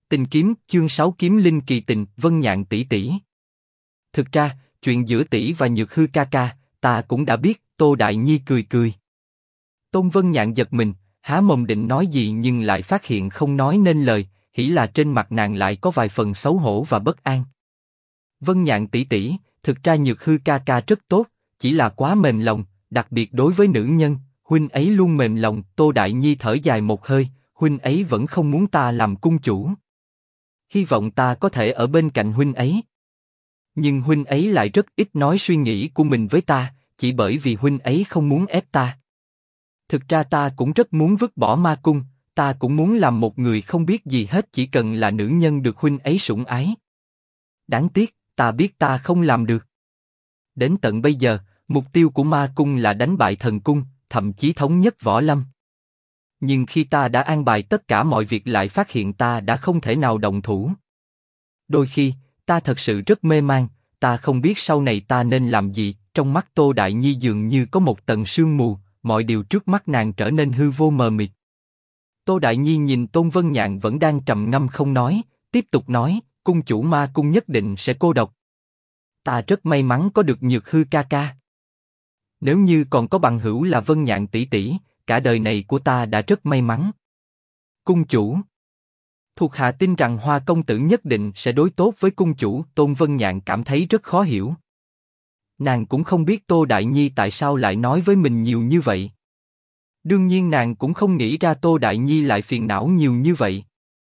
Tình kiếm, chương 6 kiếm linh kỳ tình, Vân Nhạn tỷ tỷ. Thực ra, chuyện giữa tỷ và Nhược Hư ca ca, ta cũng đã biết. Tô Đại Nhi cười cười. Tôn Vân Nhạn giật mình, há mồm định nói gì nhưng lại phát hiện không nói nên lời, hỉ là trên mặt nàng lại có vài phần xấu hổ và bất an. Vân Nhạn tỷ tỷ, thực ra Nhược Hư ca ca rất tốt, chỉ là quá mềm lòng, đặc biệt đối với nữ nhân, huynh ấy luôn mềm lòng. Tô Đại Nhi thở dài một hơi, huynh ấy vẫn không muốn ta làm cung chủ. Hy vọng ta có thể ở bên cạnh huynh ấy. Nhưng huynh ấy lại rất ít nói suy nghĩ của mình với ta, chỉ bởi vì huynh ấy không muốn ép ta. Thực ra ta cũng rất muốn vứt bỏ ma cung, ta cũng muốn làm một người không biết gì hết, chỉ cần là nữ nhân được huynh ấy sủng ái. Đáng tiếc, ta biết ta không làm được. Đến tận bây giờ, mục tiêu của ma cung là đánh bại thần cung, thậm chí thống nhất võ lâm. Nhưng khi ta đã an bài tất cả mọi việc lại phát hiện ta đã không thể nào động thủ. Đôi khi, ta thật sự rất mê man, ta không biết sau này ta nên làm gì. Trong mắt Tô Đại Nhi dường như có một tầng sương mù, mọi điều trước mắt nàng trở nên hư vô mờ mịt. Tô Đại Nhi nhìn Tôn Vân Nhạn vẫn đang trầm ngâm không nói, tiếp tục nói, cung chủ ma cung nhất định sẽ cô độc. Ta rất may mắn có được Nhược Hư ca ca. Nếu như còn có bằng hữu là Vân Nhạn tỷ tỷ, cả đời này của ta đã rất may mắn. Cung chủ. Thuộc hạ tin rằng Hoa công tử nhất định sẽ đối tốt với cung chủ. Tôn Vân Nhạn cảm thấy rất khó hiểu. Nàng cũng không biết Tô Đại Nhi tại sao lại nói với mình nhiều như vậy. Đương nhiên nàng cũng không nghĩ ra Tô Đại Nhi lại phiền não nhiều như vậy.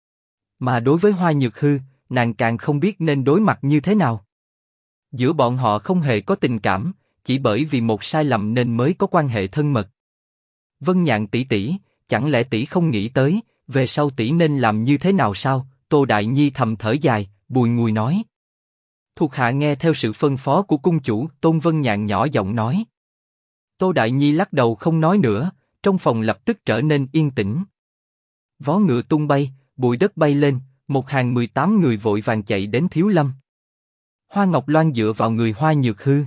Mà đối với Hoa Nhược Hư, nàng càng không biết nên đối mặt như thế nào. Giữa bọn họ không hề có tình cảm, chỉ bởi vì một sai lầm nên mới có quan hệ thân mật. Vân Nhạn tỷ tỷ, chẳng lẽ tỷ không nghĩ tới, về sau tỷ nên làm như thế nào sao? Tô Đại Nhi thầm thở dài, bùi ngùi nói. Thuộc hạ nghe theo sự phân phó của cung chủ. Tôn Vân Nhạn nhỏ giọng nói. Tô Đại Nhi lắc đầu không nói nữa, trong phòng lập tức trở nên yên tĩnh. Vó ngựa tung bay, bụi đất bay lên, một hàng 18 người vội vàng chạy đến Thiếu Lâm. Hoa Ngọc Loan dựa vào người Hoa Nhược Hư.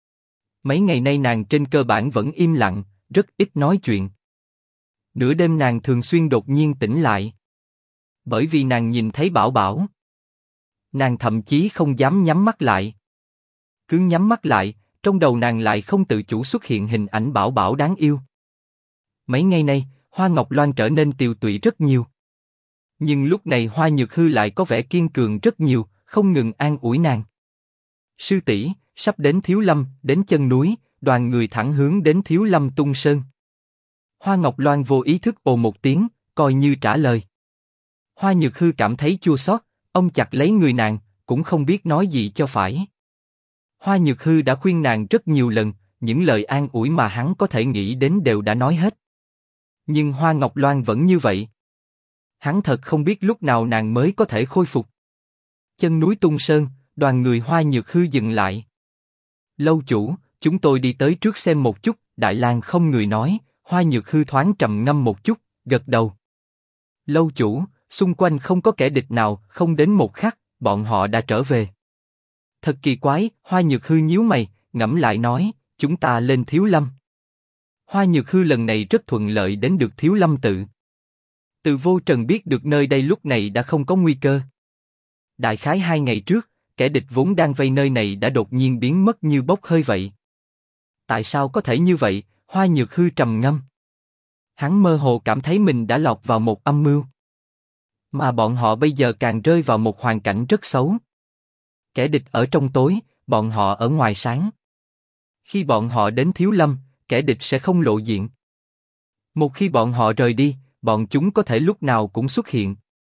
Mấy ngày nay nàng trên cơ bản vẫn im lặng, rất ít nói chuyện. Nửa đêm nàng thường xuyên đột nhiên tỉnh lại. Bởi vì nàng nhìn thấy Bảo Bảo. Nàng thậm chí không dám nhắm mắt lại. Cứ nhắm mắt lại, trong đầu nàng lại không tự chủ xuất hiện hình ảnh Bảo Bảo đáng yêu. Mấy ngày nay, Hoa Ngọc Loan trở nên tiều tụy rất nhiều. Nhưng lúc này Hoa Nhược Hư lại có vẻ kiên cường rất nhiều, không ngừng an ủi nàng. Sư tỷ, sắp đến Thiếu Lâm, đến chân núi, đoàn người thẳng hướng đến Thiếu Lâm Tung Sơn. Hoa Ngọc Loan vô ý thức ồ một tiếng, coi như trả lời. Hoa Nhược Hư cảm thấy chua xót, ông chặt lấy người nàng, cũng không biết nói gì cho phải. Hoa Nhược Hư đã khuyên nàng rất nhiều lần, những lời an ủi mà hắn có thể nghĩ đến đều đã nói hết. Nhưng Hoa Ngọc Loan vẫn như vậy. Hắn thật không biết lúc nào nàng mới có thể khôi phục. Chân núi Tung Sơn, đoàn người Hoa Nhược Hư dừng lại. Lâu chủ, chúng tôi đi tới trước xem một chút. Đại lang không người nói. Hoa Nhược Hư thoáng trầm ngâm một chút, gật đầu. Lâu chủ, xung quanh không có kẻ địch nào, không đến một khắc, bọn họ đã trở về. Thật kỳ quái. Hoa Nhược Hư nhíu mày, ngẫm lại nói, chúng ta lên Thiếu Lâm. Hoa Nhược Hư lần này rất thuận lợi đến được Thiếu Lâm tự. Từ Vô Trần biết được nơi đây lúc này đã không có nguy cơ. Đại khái 2 ngày trước, kẻ địch vốn đang vây nơi này đã đột nhiên biến mất như bốc hơi vậy. Tại sao có thể như vậy? Hoa Nhược Hư trầm ngâm. Hắn mơ hồ cảm thấy mình đã lọt vào một âm mưu. Mà bọn họ bây giờ càng rơi vào một hoàn cảnh rất xấu. Kẻ địch ở trong tối, bọn họ ở ngoài sáng. Khi bọn họ đến Thiếu Lâm, kẻ địch sẽ không lộ diện. Một khi bọn họ rời đi, bọn chúng có thể lúc nào cũng xuất hiện.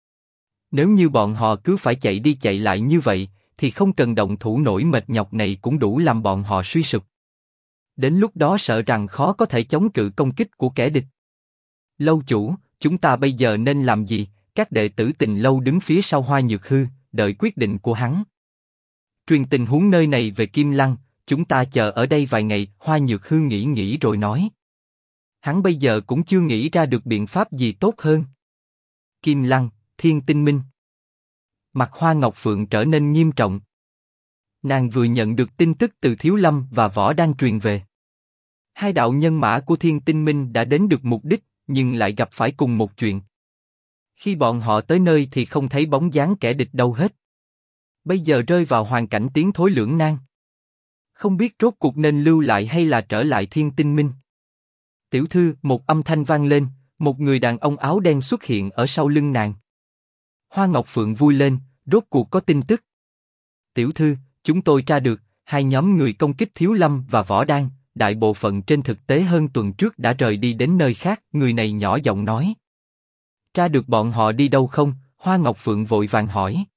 Nếu như bọn họ cứ phải chạy đi chạy lại như vậy, thì không cần động thủ nổi mệt nhọc này cũng đủ làm bọn họ suy sụp. Đến lúc đó sợ rằng khó có thể chống cự công kích của kẻ địch. Lâu chủ, chúng ta bây giờ nên làm gì? Các đệ tử Tình Lâu đứng phía sau Hoa Nhược Hư, đợi quyết định của hắn. Truyền tình huống nơi này về Kim Lăng, chúng ta chờ ở đây vài ngày. Hoa Nhược Hư nghĩ rồi nói. Hắn bây giờ cũng chưa nghĩ ra được biện pháp gì tốt hơn. Kim Lăng, Thiên Tinh Minh. Mặt Hoa Ngọc Phượng trở nên nghiêm trọng. Nàng vừa nhận được tin tức từ Thiếu Lâm và Võ Đan truyền về. Hai đạo nhân mã của Thiên Tinh Minh đã đến được mục đích, nhưng lại gặp phải cùng một chuyện. Khi bọn họ tới nơi thì không thấy bóng dáng kẻ địch đâu hết. Bây giờ rơi vào hoàn cảnh tiến thối lưỡng nan. Không biết rốt cuộc nên lưu lại hay là trở lại Thiên Tinh Minh. Tiểu thư, một âm thanh vang lên, một người đàn ông áo đen xuất hiện ở sau lưng nàng. Hoa Ngọc Phượng vui lên, rốt cuộc có tin tức. Tiểu thư, chúng tôi tra được, hai nhóm người công kích Thiếu Lâm và Võ Đan, đại bộ phận trên thực tế hơn tuần trước đã rời đi đến nơi khác, người này nhỏ giọng nói. Tra được bọn họ đi đâu không? Hoa Ngọc Phượng vội vàng hỏi.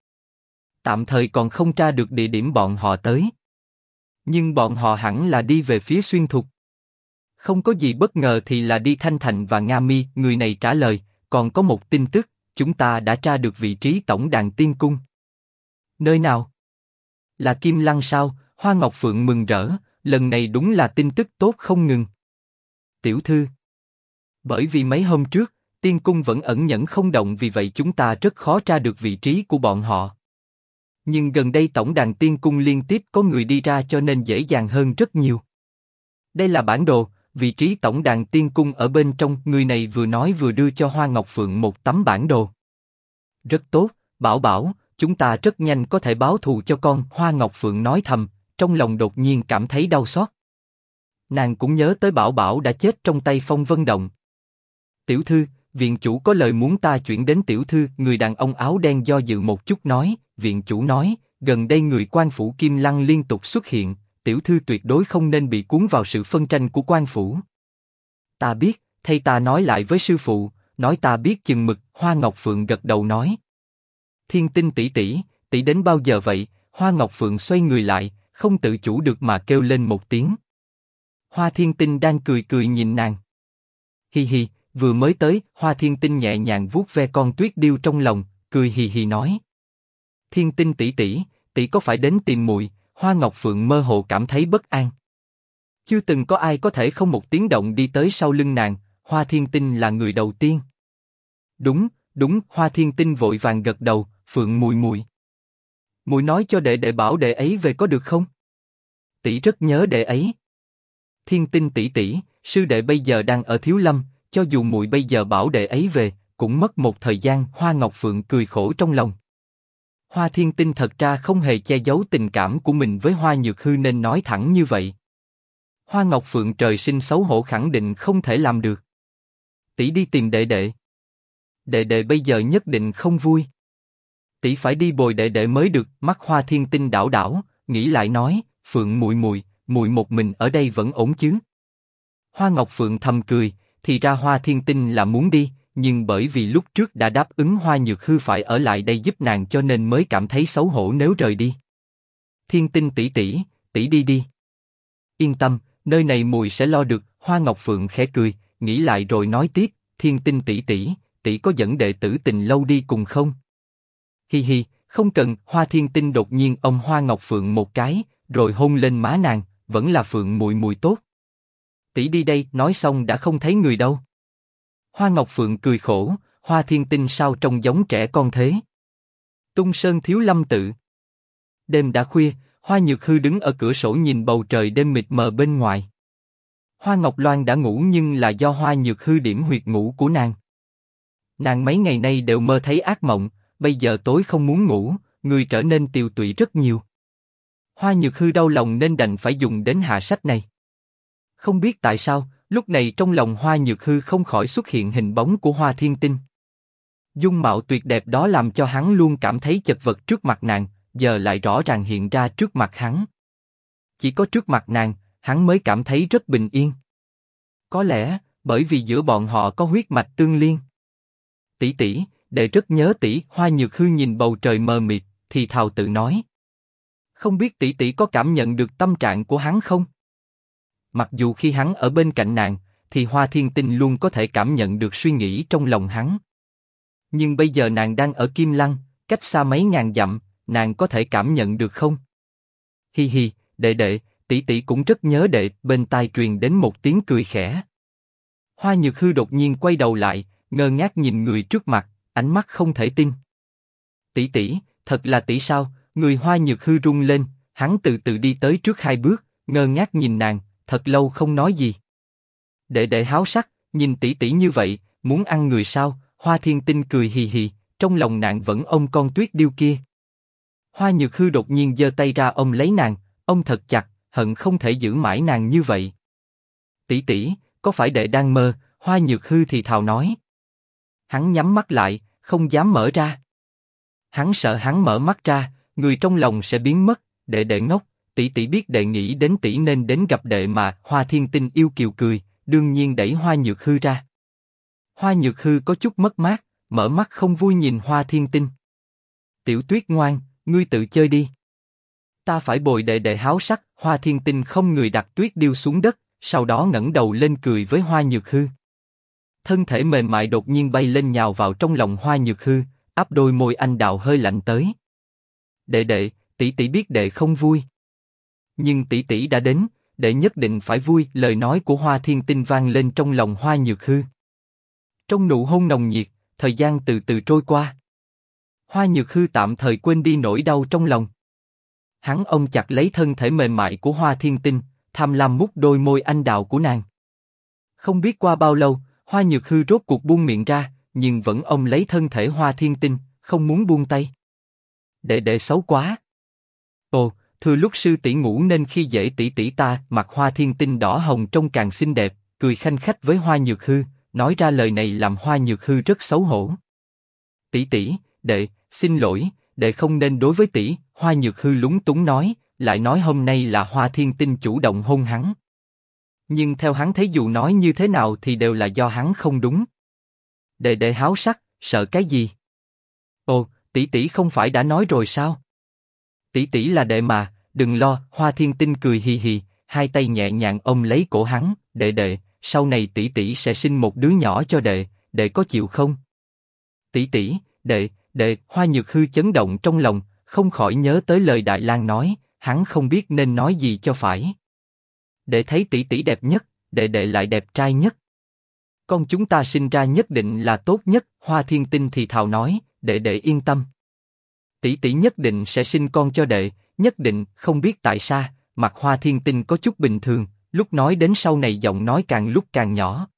Tạm thời còn không tra được địa điểm bọn họ tới. Nhưng bọn họ hẳn là đi về phía Xuyên Thục. Không có gì bất ngờ thì là đi Thanh Thành và Nga Mi, người này trả lời, còn có một tin tức, chúng ta đã tra được vị trí tổng đàn tiên cung. Nơi nào? Là Kim Lăng sao? Hoa Ngọc Phượng mừng rỡ, lần này đúng là tin tức tốt không ngừng. Tiểu thư. Bởi vì mấy hôm trước, tiên cung vẫn ẩn nhẫn không động, vì vậy chúng ta rất khó tra được vị trí của bọn họ. Nhưng gần đây tổng đàn tiên cung liên tiếp có người đi ra cho nên dễ dàng hơn rất nhiều. Đây là bản đồ, vị trí tổng đàn tiên cung ở bên trong, người này vừa nói vừa đưa cho Hoa Ngọc Phượng một tấm bản đồ. Rất tốt, Bảo Bảo, chúng ta rất nhanh có thể báo thù cho con, Hoa Ngọc Phượng nói thầm, trong lòng đột nhiên cảm thấy đau xót. Nàng cũng nhớ tới Bảo Bảo đã chết trong tay Phong Vân Động. Tiểu thư, viện chủ có lời muốn ta chuyển đến tiểu thư, người đàn ông áo đen do dự một chút nói, viện chủ nói, gần đây người quan phủ Kim Lăng liên tục xuất hiện, tiểu thư tuyệt đối không nên bị cuốn vào sự phân tranh của quan phủ. Ta biết, thay ta nói lại với sư phụ, nói ta biết chừng mực, Hoa Ngọc Phượng gật đầu nói. Thiên Tinh tỷ tỷ, tỷ đến bao giờ vậy? Hoa Ngọc Phượng xoay người lại, không tự chủ được mà kêu lên một tiếng. Hoa Thiên Tinh đang cười cười nhìn nàng. Hi hi, vừa mới tới, Hoa Thiên Tinh nhẹ nhàng vuốt ve con tuyết điêu trong lòng, cười hì hì nói. Thiên Tinh tỷ tỷ, tỷ có phải đến tìm muội? Hoa Ngọc Phượng mơ hồ cảm thấy bất an. Chưa từng có ai có thể không một tiếng động đi tới sau lưng nàng, Hoa Thiên Tinh là người đầu tiên. Đúng, đúng, Hoa Thiên Tinh vội vàng gật đầu, Phượng muội muội. Muội nói cho đệ đệ bảo đệ ấy về có được không? Tỷ rất nhớ đệ ấy. Thiên Tinh tỷ tỷ, sư đệ bây giờ đang ở Thiếu Lâm, cho dù muội bây giờ bảo đệ ấy về, cũng mất một thời gian. Hoa Ngọc Phượng cười khổ trong lòng. Hoa Thiên Tinh thật ra không hề che giấu tình cảm của mình với Hoa Nhược Hư nên nói thẳng như vậy. Hoa Ngọc Phượng trời sinh xấu hổ khẳng định không thể làm được. Tỷ đi tìm đệ đệ. Đệ đệ bây giờ nhất định không vui. Tỷ phải đi bồi đệ đệ mới được. Mắt Hoa Thiên Tinh đảo đảo, nghĩ lại nói, Phượng muội muội, muội một mình ở đây vẫn ổn chứ? Hoa Ngọc Phượng thầm cười, thì ra Hoa Thiên Tinh là muốn đi, nhưng bởi vì lúc trước đã đáp ứng Hoa Nhược Hư phải ở lại đây giúp nàng cho nên mới cảm thấy xấu hổ nếu rời đi. Thiên Tinh tỷ tỷ, tỷ đi đi. Yên tâm, nơi này muội sẽ lo được. Hoa Ngọc Phượng khẽ cười, nghĩ lại rồi nói tiếp, Thiên Tinh tỷ tỷ, tỷ có dẫn đệ tử Tình Lâu đi cùng không? Hi hi, không cần. Hoa Thiên Tinh đột nhiên ôm Hoa Ngọc Phượng một cái, rồi hôn lên má nàng, vẫn là Phượng muội muội tốt. Tỷ đi đây, nói xong đã không thấy người đâu. Hoa Ngọc Phượng cười khổ, Hoa Thiên Tinh sao trông giống trẻ con thế? Tung Sơn Thiếu Lâm tự. Đêm đã khuya, Hoa Nhược Hư đứng ở cửa sổ nhìn bầu trời đêm mịt mờ bên ngoài. Hoa Ngọc Loan đã ngủ nhưng là do Hoa Nhược Hư điểm huyệt ngủ của nàng. Nàng mấy ngày nay đều mơ thấy ác mộng, bây giờ tối không muốn ngủ, người trở nên tiều tụy rất nhiều. Hoa Nhược Hư đau lòng nên đành phải dùng đến hạ sách này. Không biết tại sao, lúc này trong lòng Hoa Nhược Hư không khỏi xuất hiện hình bóng của Hoa Thiên Tinh. Dung mạo tuyệt đẹp đó làm cho hắn luôn cảm thấy chật vật trước mặt nàng, giờ lại rõ ràng hiện ra trước mặt hắn. Chỉ có trước mặt nàng, hắn mới cảm thấy rất bình yên. Có lẽ, bởi vì giữa bọn họ có huyết mạch tương liên. Tỷ tỷ, đệ rất nhớ tỷ. Hoa Nhược Hư nhìn bầu trời mờ mịt, thì thào tự nói. Không biết tỷ tỷ có cảm nhận được tâm trạng của hắn không? Mặc dù khi hắn ở bên cạnh nàng, thì Hoa Thiên Tinh luôn có thể cảm nhận được suy nghĩ trong lòng hắn. Nhưng bây giờ nàng đang ở Kim Lăng, cách xa mấy ngàn dặm, nàng có thể cảm nhận được không? Hi hi, đệ đệ, tỷ tỷ cũng rất nhớ đệ. Bên tai truyền đến một tiếng cười khẽ. Hoa Nhược Hư đột nhiên quay đầu lại, ngơ ngác nhìn người trước mặt, ánh mắt không thể tin. Tỷ tỷ, thật là tỷ sao? Người Hoa Nhược Hư rung lên, hắn từ từ đi tới trước hai bước, ngơ ngác nhìn nàng, thật lâu không nói gì. Đệ đệ háo sắc, nhìn tỷ tỷ như vậy, muốn ăn người sao? Hoa Thiên Tinh cười hì hì, trong lòng nàng vẫn ôm con tuyết điêu kia. Hoa Nhược Hư đột nhiên giơ tay ra ôm lấy nàng, ôm thật chặt, hận không thể giữ mãi nàng như vậy. Tỷ tỷ, có phải đệ đang mơ? Hoa Nhược Hư thì thào nói. Hắn nhắm mắt lại, không dám mở ra. Hắn sợ hắn mở mắt ra, người trong lòng sẽ biến mất. Đệ ngốc, tỷ tỷ biết đệ nghĩ đến tỷ nên đến gặp đệ mà. Hoa Thiên Tinh yêu kiều cười, đương nhiên đẩy Hoa Nhược Hư ra. Hoa Nhược Hư có chút mất mát, mở mắt không vui nhìn Hoa Thiên Tinh. Tiểu Tuyết ngoan, ngươi tự chơi đi. Ta phải bồi đệ háo sắc. Hoa Thiên Tinh không người đặt tuyết điêu xuống đất, sau đó ngẩng đầu lên cười với Hoa Nhược Hư. Thân thể mềm mại đột nhiên bay lên nhào vào trong lòng Hoa Nhược Hư, áp đôi môi anh đào hơi lạnh tới. Đệ, tỷ tỷ biết đệ không vui, nhưng tỷ tỷ đã đến, đệ nhất định phải vui. Lời nói của Hoa Thiên Tinh vang lên trong lòng Hoa Nhược Hư. Trong nụ hôn nồng nhiệt, thời gian từ từ trôi qua. Hoa Nhược Hư tạm thời quên đi nỗi đau trong lòng. Hắn ôm chặt lấy thân thể mềm mại của Hoa Thiên Tinh, tham lam mút đôi môi anh đào của nàng. Không biết qua bao lâu, Hoa Nhược Hư rốt cuộc buông miệng ra, nhưng vẫn ôm lấy thân thể Hoa Thiên Tinh, không muốn buông tay. Đệ xấu quá. Ồ, thừa lúc sư tỷ ngủ nên khi dễ tỷ tỷ ta. Mặt Hoa Thiên Tinh đỏ hồng trông càng xinh đẹp, cười khanh khách với Hoa Nhược Hư, nói ra lời này làm Hoa Nhược Hư rất xấu hổ. Tỷ, đệ, xin lỗi, đệ không nên đối với tỷ. Hoa Nhược Hư lúng túng nói, lại nói hôm nay là Hoa Thiên Tinh chủ động hôn hắn. Nhưng theo hắn thấy dù nói như thế nào thì đều là do hắn không đúng. Đệ háo sắc, sợ cái gì? Ồ, tỷ không phải đã nói rồi sao? Tỷ là đệ mà, đừng lo. Hoa Thiên Tinh cười hì hì, hai tay nhẹ nhàng ôm lấy cổ hắn. Đệ, sau này tỷ sẽ sinh một đứa nhỏ cho đệ có chịu không? Tỷ, đệ. Hoa Nhược Hư chấn động trong lòng, không khỏi nhớ tới lời Đại Lang nói, hắn không biết nên nói gì cho phải. Đệ thấy tỷ đẹp nhất, đệ lại đẹp trai nhất. Con chúng ta sinh ra nhất định là tốt nhất. Hoa Thiên Tinh thì thào nói, đệ yên tâm. Tỷ nhất định sẽ sinh con cho đệ, nhất định. Không biết tại sao, mặt Hoa Thiên Tinh có chút bình thường, lúc nói đến sau này giọng nói càng lúc càng nhỏ.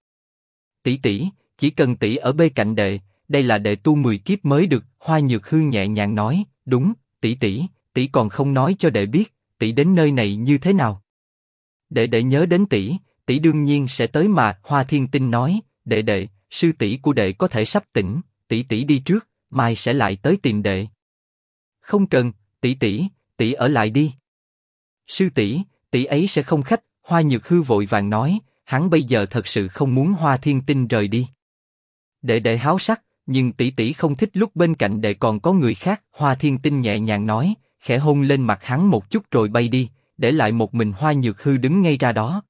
Tỷ, chỉ cần tỷ ở bên cạnh đệ, đây là đệ tu 10 kiếp mới được. Hoa Nhược Hư nhẹ nhàng nói, đúng, tỷ còn không nói cho đệ biết, tỷ đến nơi này như thế nào. Đệ nhớ đến tỷ đương nhiên sẽ tới mà. Hoa Thiên Tinh nói, đệ, sư tỷ của đệ có thể sắp tỉnh, tỷ đi trước, mai sẽ lại tới tìm đệ. Không cần, tỷ ở lại đi. Sư tỷ ấy sẽ không khách. Hoa Nhược Hư vội vàng nói, hắn bây giờ thật sự không muốn Hoa Thiên Tinh rời đi. Đệ háo sắc, nhưng tỷ không thích lúc bên cạnh đệ còn có người khác. Hoa Thiên Tinh nhẹ nhàng nói, khẽ hôn lên mặt hắn một chút rồi bay đi, để lại một mình Hoa Nhược Hư đứng ngay ra đó.